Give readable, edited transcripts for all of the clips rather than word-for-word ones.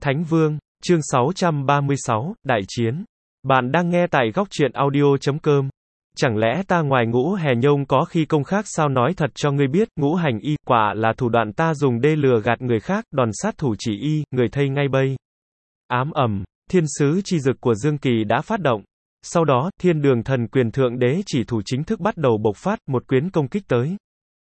Thánh Vương, chương 636, Đại Chiến. Bạn đang nghe tại góc truyện audio.com. Chẳng lẽ ta ngoài ngũ hè nhông có khi công khác sao? Nói thật cho ngươi biết, ngũ hành y, quả là thủ đoạn ta dùng để lừa gạt người khác, đòn sát thủ chỉ y, người thây ngay bây. Ám ầm, thiên sứ chi dực của Dương Kỳ đã phát động. Sau đó, thiên đường thần quyền thượng đế chỉ thủ chính thức bắt đầu bộc phát, một quyến công kích tới.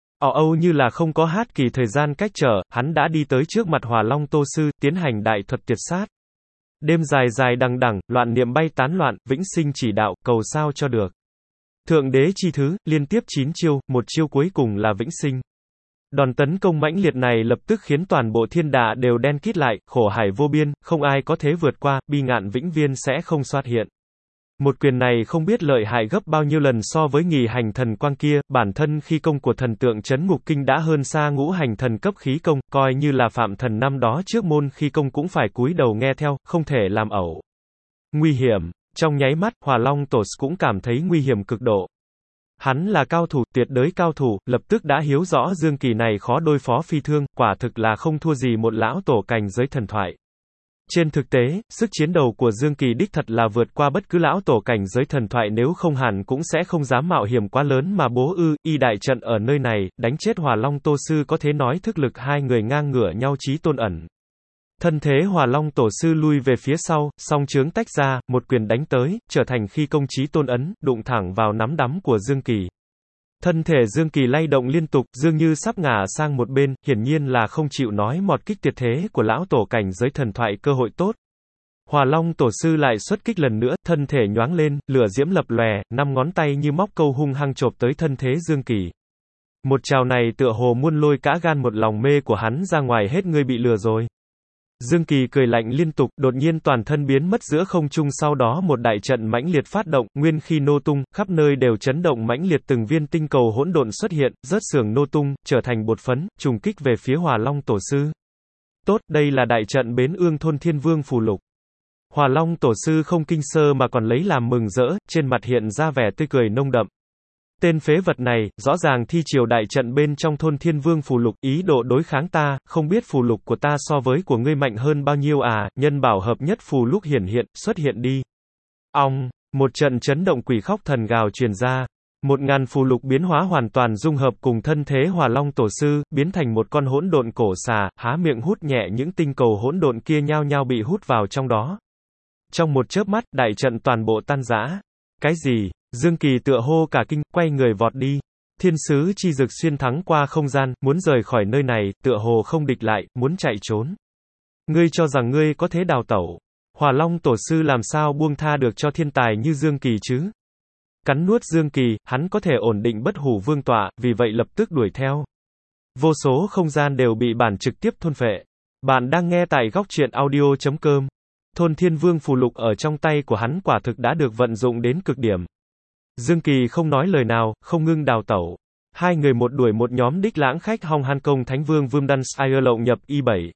Âu như là không có hát kỳ thời gian cách trở, hắn đã đi tới trước mặt Hỏa Long Tô Sư, tiến hành đại thuật tuyệt sát. Đêm dài dài đằng đẵng, loạn niệm bay tán loạn, vĩnh sinh chỉ đạo, cầu sao cho được. Thượng đế chi thứ, liên tiếp 9 chiêu, một chiêu cuối cùng là vĩnh sinh. Đòn tấn công mãnh liệt này lập tức khiến toàn bộ thiên đà đều đen kịt lại, khổ hải vô biên, không ai có thể vượt qua, bi ngạn vĩnh viên sẽ không xuất hiện. Một quyền này không biết lợi hại gấp bao nhiêu lần so với nghì hành thần quang kia, bản thân khí công của thần tượng trấn ngục kinh đã hơn xa ngũ hành thần cấp khí công, coi như là phạm thần năm đó trước môn khí công cũng phải cúi đầu nghe theo, không thể làm ẩu. Nguy hiểm, trong nháy mắt, Hỏa Long Tổ Sư cũng cảm thấy nguy hiểm cực độ. Hắn là cao thủ, tuyệt đối cao thủ, lập tức đã hiểu rõ Dương Kỳ này khó đối phó phi thương, quả thực là không thua gì một lão tổ cảnh giới thần thoại. Trên thực tế, sức chiến đấu của Dương Kỳ đích thật là vượt qua bất cứ lão tổ cảnh giới thần thoại, nếu không hẳn cũng sẽ không dám mạo hiểm quá lớn mà bố y đại trận ở nơi này, đánh chết Hỏa Long Tô Sư có thể nói thức lực hai người ngang ngửa nhau chí tôn ẩn. Thân thế Hỏa Long Tổ Sư lui về phía sau, song chướng tách ra, một quyền đánh tới, trở thành khi công chí tôn ấn, đụng thẳng vào nắm đấm của Dương Kỳ. Thân thể Dương Kỳ lay động liên tục, dường như sắp ngả sang một bên, hiển nhiên là không chịu nói một kích tuyệt thế của lão tổ cảnh giới thần thoại cơ hội tốt. Hỏa Long Tổ Sư lại xuất kích lần nữa, thân thể nhoáng lên, lửa diễm lập lòe, 5 ngón tay như móc câu hung hăng chộp tới thân thế Dương Kỳ. Một trào này tựa hồ muốn lôi cả gan một lòng mê của hắn ra ngoài hết, ngươi bị lừa rồi. Dương Kỳ cười lạnh liên tục, đột nhiên toàn thân biến mất giữa không trung, sau đó một đại trận mãnh liệt phát động, nguyên khí nô tung, khắp nơi đều chấn động mãnh liệt, từng viên tinh cầu hỗn độn xuất hiện, rớt sườn nô tung, trở thành bột phấn, trùng kích về phía Hỏa Long Tổ Sư. Tốt, đây là đại trận Bến Ương Thôn Thiên Vương phù lục. Hỏa Long Tổ Sư không kinh sơ mà còn lấy làm mừng rỡ, trên mặt hiện ra vẻ tươi cười nồng đậm. Tên phế vật này, rõ ràng thi triều đại trận bên trong Thôn Thiên Vương phù lục, ý đồ đối kháng ta, không biết phù lục của ta so với của ngươi mạnh hơn bao nhiêu à, nhân bảo hợp nhất phù lục hiển hiện, xuất hiện đi. Ong, một trận chấn động quỷ khóc thần gào truyền ra. 1000 phù lục biến hóa hoàn toàn dung hợp cùng thân thế Hỏa Long Tổ Sư, biến thành một con hỗn độn cổ xà, há miệng hút nhẹ những tinh cầu hỗn độn kia nhao nhao bị hút vào trong đó. Trong một chớp mắt, đại trận toàn bộ tan rã. Cái gì? Dương Kỳ tựa hô cả kinh, quay người vọt đi. Thiên sứ chi dực xuyên thắng qua không gian, muốn rời khỏi nơi này, tựa hồ không địch lại, muốn chạy trốn. Ngươi cho rằng ngươi có thể đào tẩu? Hỏa Long Tổ Sư làm sao buông tha được cho thiên tài như Dương Kỳ chứ? Cắn nuốt Dương Kỳ, hắn có thể ổn định Bất Hủ Vương tọa, vì vậy lập tức đuổi theo. Vô số không gian đều bị bản trực tiếp thôn phệ. Bạn đang nghe tại góc truyện audio.com. Thôn Thiên Vương phù lục ở trong tay của hắn quả thực đã được vận dụng đến cực điểm. Dương Kỳ không nói lời nào, không ngưng đào tẩu. Hai người một đuổi một nhóm đích lãng khách Hong Han Công Thánh Vương Vương Đan Sire lộng nhập Y7.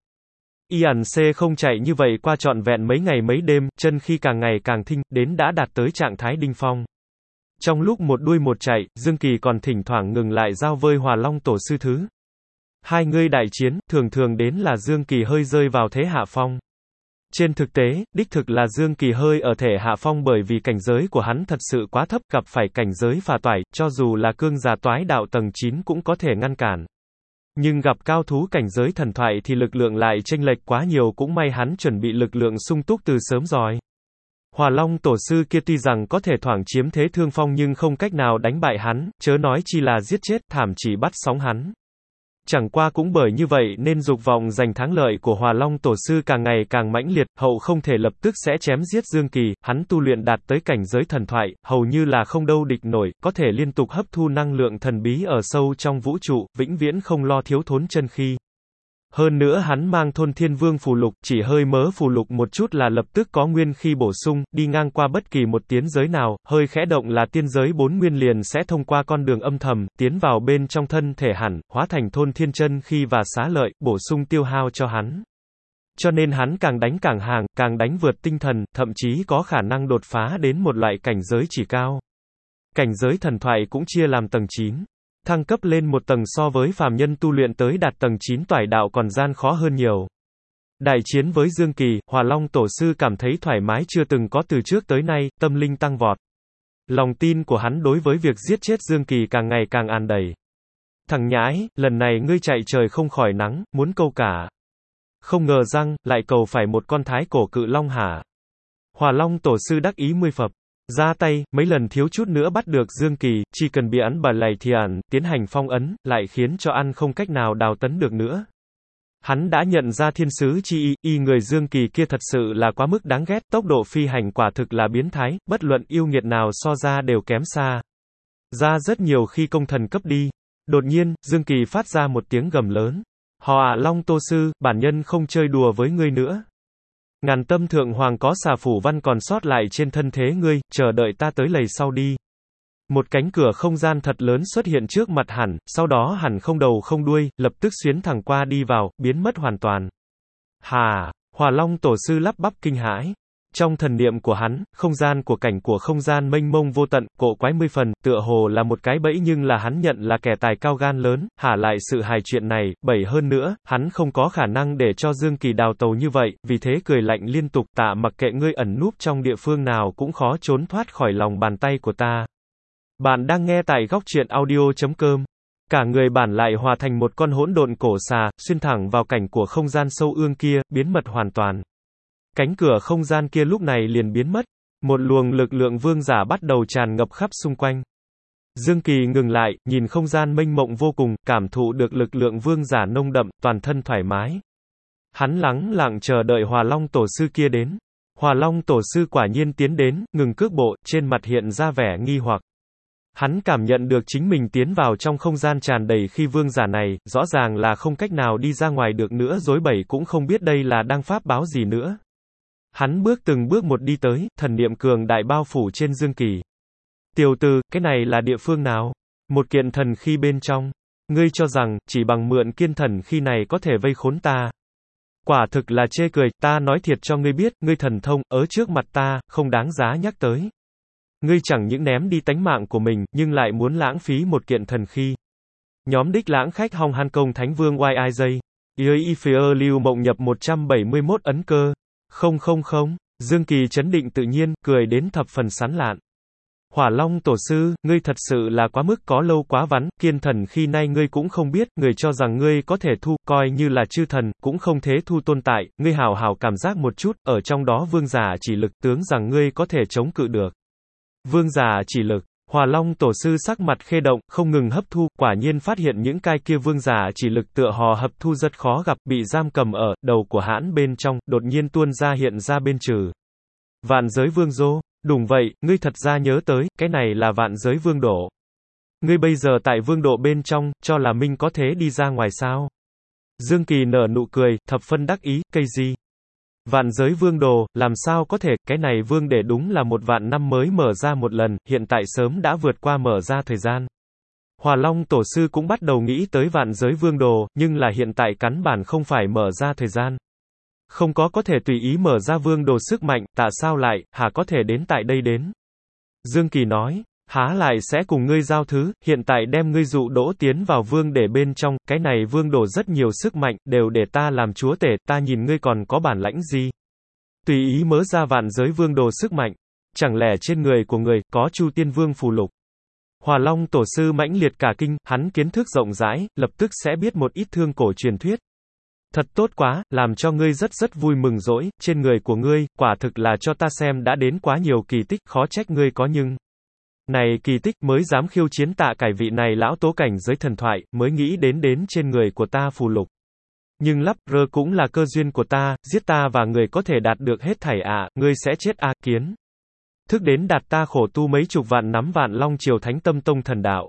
Ian C không chạy như vậy qua trọn vẹn mấy ngày mấy đêm, chân khi càng ngày càng thinh, đến đã đạt tới trạng thái đỉnh phong. Trong lúc một đuôi một chạy, Dương Kỳ còn thỉnh thoảng ngừng lại giao vơi Hỏa Long Tổ Sư thứ. Hai người đại chiến, thường thường đến là Dương Kỳ hơi rơi vào thế hạ phong. Trên thực tế, đích thực là Dương Kỳ hơi ở thể hạ phong bởi vì cảnh giới của hắn thật sự quá thấp, gặp phải cảnh giới phà toải, cho dù là cương giả toái đạo tầng 9 cũng có thể ngăn cản. Nhưng gặp cao thú cảnh giới thần thoại thì lực lượng lại chênh lệch quá nhiều, cũng may hắn chuẩn bị lực lượng sung túc từ sớm rồi. Hỏa Long Tổ Sư kia tuy rằng có thể thoảng chiếm thế thượng phong nhưng không cách nào đánh bại hắn, chớ nói chi là giết chết, thảm chỉ bắt sống hắn. Chẳng qua cũng bởi như vậy nên dục vọng giành thắng lợi của Hỏa Long Tổ Sư càng ngày càng mãnh liệt, hậu không thể lập tức sẽ chém giết Dương Kỳ, hắn tu luyện đạt tới cảnh giới thần thoại, hầu như là không đâu địch nổi, có thể liên tục hấp thu năng lượng thần bí ở sâu trong vũ trụ, vĩnh viễn không lo thiếu thốn chân khí. Hơn nữa hắn mang Thôn Thiên Vương phù lục, chỉ hơi mớ phù lục một chút là lập tức có nguyên khí bổ sung, đi ngang qua bất kỳ một tiến giới nào, hơi khẽ động là tiên giới 4 nguyên liền sẽ thông qua con đường âm thầm, tiến vào bên trong thân thể hẳn, hóa thành Thôn Thiên chân khí và xá lợi, bổ sung tiêu hao cho hắn. Cho nên hắn càng đánh càng hàng, càng đánh vượt tinh thần, thậm chí có khả năng đột phá đến một loại cảnh giới chỉ cao. Cảnh giới thần thoại cũng chia làm tầng 9. Thăng cấp lên một tầng so với phàm nhân tu luyện tới đạt tầng 9 toải đạo còn gian khó hơn nhiều. Đại chiến với Dương Kỳ, Hỏa Long Tổ sư cảm thấy thoải mái chưa từng có từ trước tới nay, tâm linh tăng vọt. Lòng tin của hắn đối với việc giết chết Dương Kỳ càng ngày càng an đầy. Thằng nhãi, lần này ngươi chạy trời không khỏi nắng, muốn câu cả. Không ngờ rằng, lại cầu phải một con thái cổ cự long hả? Hỏa Long Tổ sư đắc ý mươi phập. Ra tay, mấy lần thiếu chút nữa bắt được Dương Kỳ, chỉ cần bị ấn bà lầy thì ẩn, tiến hành phong ấn, lại khiến cho ăn không cách nào đào tấn được nữa. Hắn đã nhận ra thiên sứ chi y người Dương Kỳ kia thật sự là quá mức đáng ghét, tốc độ phi hành quả thực là biến thái, bất luận yêu nghiệt nào so ra đều kém xa. Ra rất nhiều khi công thần cấp đi. Đột nhiên, Dương Kỳ phát ra một tiếng gầm lớn. Hỏa Long Tô sư, bản nhân không chơi đùa với ngươi nữa. Ngàn tâm thượng hoàng có xà phủ văn còn sót lại trên thân thế ngươi, chờ đợi ta tới lầy sau đi. Một cánh cửa không gian thật lớn xuất hiện trước mặt hẳn, sau đó hẳn không đầu không đuôi, lập tức xuyến thẳng qua đi vào, biến mất hoàn toàn. Hà, Hỏa Long Tổ sư lắp bắp kinh hãi. Trong thần niệm của hắn, không gian của cảnh của không gian mênh mông vô tận, cộ quái 10 phần, tựa hồ là một cái bẫy nhưng là hắn nhận là kẻ tài cao gan lớn, hả lại sự hài chuyện này, bảy hơn nữa, hắn không có khả năng để cho Dương Kỳ đào tàu như vậy, vì thế cười lạnh liên tục, tạ mặc kệ ngươi ẩn núp trong địa phương nào cũng khó trốn thoát khỏi lòng bàn tay của ta. Bạn đang nghe tại góc truyện audio.com. Cả người bản lại hòa thành một con hỗn độn cổ xà, xuyên thẳng vào cảnh của không gian sâu ương kia, biến mất hoàn toàn. Cánh cửa không gian kia lúc này liền biến mất. Một luồng lực lượng vương giả bắt đầu tràn ngập khắp xung quanh. Dương Kỳ ngừng lại, nhìn không gian mênh mộng vô cùng, cảm thụ được lực lượng vương giả nông đậm, toàn thân thoải mái. Hắn lắng lặng chờ đợi Hỏa Long Tổ sư kia đến. Hỏa Long Tổ sư quả nhiên tiến đến, ngừng cước bộ, trên mặt hiện ra vẻ nghi hoặc. Hắn cảm nhận được chính mình tiến vào trong không gian tràn đầy khi vương giả này, rõ ràng là không cách nào đi ra ngoài được nữa, rối bẩy cũng không biết đây là đang pháp báo gì nữa. Hắn bước từng bước một đi tới, thần niệm cường đại bao phủ trên Dương Kỳ. Tiểu tử, cái này là địa phương nào? Một kiện thần khí bên trong. Ngươi cho rằng, chỉ bằng mượn kiên thần khí này có thể vây khốn ta. Quả thực là chê cười, ta nói thiệt cho ngươi biết, ngươi thần thông, ở trước mặt ta, không đáng giá nhắc tới. Ngươi chẳng những ném đi tánh mạng của mình, nhưng lại muốn lãng phí một kiện thần khí. Nhóm đích lãng khách Hong Han Công Thánh Vương YIJ. Y Phơ Lưu Mộng nhập 171 ấn cơ. Không. Dương Kỳ chấn định tự nhiên, cười đến thập phần sán lạn. Hỏa Long Tổ sư, ngươi thật sự là quá mức có lâu quá vắn, kiên thần khi nay ngươi cũng không biết, người cho rằng ngươi có thể thu, coi như là chư thần, cũng không thế thu tồn tại, ngươi hảo hảo cảm giác một chút, ở trong đó vương giả chỉ lực tướng rằng ngươi có thể chống cự được. Vương giả chỉ lực. Hỏa Long Tổ sư sắc mặt khê động, không ngừng hấp thu, quả nhiên phát hiện những cái kia vương giả chỉ lực tựa hồ hấp thu rất khó gặp, bị giam cầm ở đầu của hãn bên trong, đột nhiên tuôn ra hiện ra bên trừ. Vạn giới vương dô, đúng vậy, ngươi thật ra nhớ tới, cái này là vạn giới vương độ. Ngươi bây giờ tại vương độ bên trong, cho là mình có thể đi ra ngoài sao? Dương Kỳ nở nụ cười, thập phân đắc ý, cây gì? Vạn giới vương đồ, làm sao có thể, cái này vương để đúng là 1 vạn năm mới mở ra một lần, hiện tại sớm đã vượt qua mở ra thời gian. Hỏa Long Tổ sư cũng bắt đầu nghĩ tới vạn giới vương đồ, nhưng là hiện tại cắn bản không phải mở ra thời gian. Không có thể tùy ý mở ra vương đồ sức mạnh, tại sao lại, hả có thể đến tại đây đến. Dương Kỳ nói, há lại sẽ cùng ngươi giao thứ, hiện tại đem ngươi dụ đỗ tiến vào vương để bên trong, cái này vương đồ rất nhiều sức mạnh, đều để ta làm chúa tể, ta nhìn ngươi còn có bản lãnh gì. Tùy ý mớ ra vạn giới vương đồ sức mạnh, chẳng lẽ trên người của người, có Chu Tiên Vương phù lục. Hỏa Long Tổ sư mãnh liệt cả kinh, hắn kiến thức rộng rãi, lập tức sẽ biết một ít thương cổ truyền thuyết. Thật tốt quá, làm cho ngươi rất vui mừng rỗi, trên người của ngươi, quả thực là cho ta xem đã đến quá nhiều kỳ tích, khó trách ngươi có nhưng. Này kỳ tích mới dám khiêu chiến tạ cải vị này lão tố cảnh giới thần thoại, mới nghĩ đến trên người của ta phù lục. Nhưng lắp rơ cũng là cơ duyên của ta, giết ta và người có thể đạt được hết thảy ngươi sẽ chết kiến. Thức đến đạt ta khổ tu mấy chục vạn nắm vạn long triều thánh tâm tông thần đạo.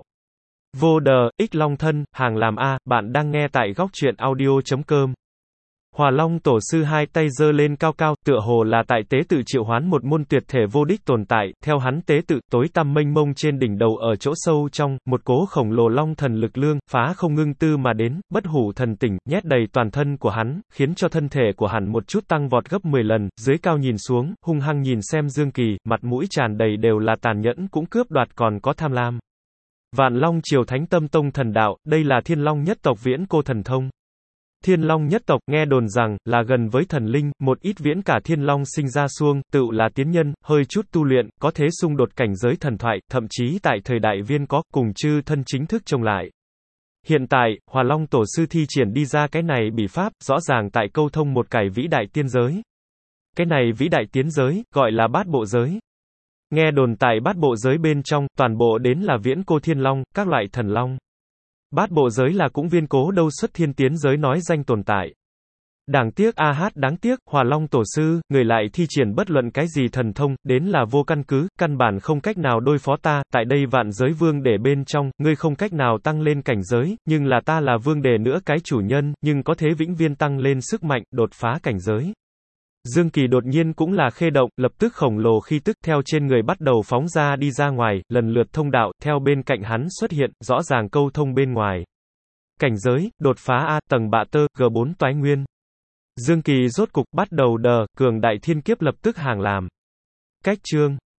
Vô đờ, ích long thân, hàng làm bạn đang nghe tại góc truyện audio.com. Hỏa Long Tổ sư hai tay giơ lên cao cao, tựa hồ là tại tế tự triệu hoán một môn tuyệt thể vô đích tồn tại, theo hắn tế tự, tối tăm mênh mông trên đỉnh đầu ở chỗ sâu trong, một cố khổng lồ long thần lực lương, phá không ngưng tư mà đến, bất hủ thần tỉnh, nhét đầy toàn thân của hắn, khiến cho thân thể của hắn một chút tăng vọt gấp 10 lần, dưới cao nhìn xuống, hung hăng nhìn xem Dương Kỳ, mặt mũi tràn đầy đều là tàn nhẫn cũng cướp đoạt còn có tham lam. Vạn Long Triều Thánh Tâm Tông thần đạo, đây là Thiên Long nhất tộc viễn cô thần thông. Thiên Long nhất tộc, nghe đồn rằng, là gần với thần linh, một ít viễn cả Thiên Long sinh ra xuông, tựu là tiến nhân, hơi chút tu luyện, có thế xung đột cảnh giới thần thoại, thậm chí tại thời đại Viên có, cùng chư thân chính thức trông lại. Hiện tại, Hỏa Long Tổ sư thi triển đi ra cái này bỉ pháp, rõ ràng tại câu thông một cái vĩ đại tiên giới. Cái này vĩ đại tiến giới, gọi là bát bộ giới. Nghe đồn tại bát bộ giới bên trong, toàn bộ đến là viễn cô thiên long, các loại thần long. Bát bộ giới là cũng viên cố đâu xuất thiên tiến giới nói danh tồn tại. Đáng tiếc đáng tiếc, Hỏa Long Tổ sư, người lại thi triển bất luận cái gì thần thông, đến là vô căn cứ, căn bản không cách nào đối phó ta, tại đây vạn giới vương để bên trong, ngươi không cách nào tăng lên cảnh giới, nhưng là ta là vương đề nữa cái chủ nhân, nhưng có thế vĩnh viên tăng lên sức mạnh, đột phá cảnh giới. Dương Kỳ đột nhiên cũng là khê động, lập tức khổng lồ khí tức theo trên người bắt đầu phóng ra đi ra ngoài, lần lượt thông đạo, theo bên cạnh hắn xuất hiện, rõ ràng câu thông bên ngoài. Cảnh giới, đột phá A, tầng bạ tơ, G4 toái nguyên. Dương Kỳ rốt cục bắt đầu cường đại thiên kiếp lập tức hàng làm. Cách chương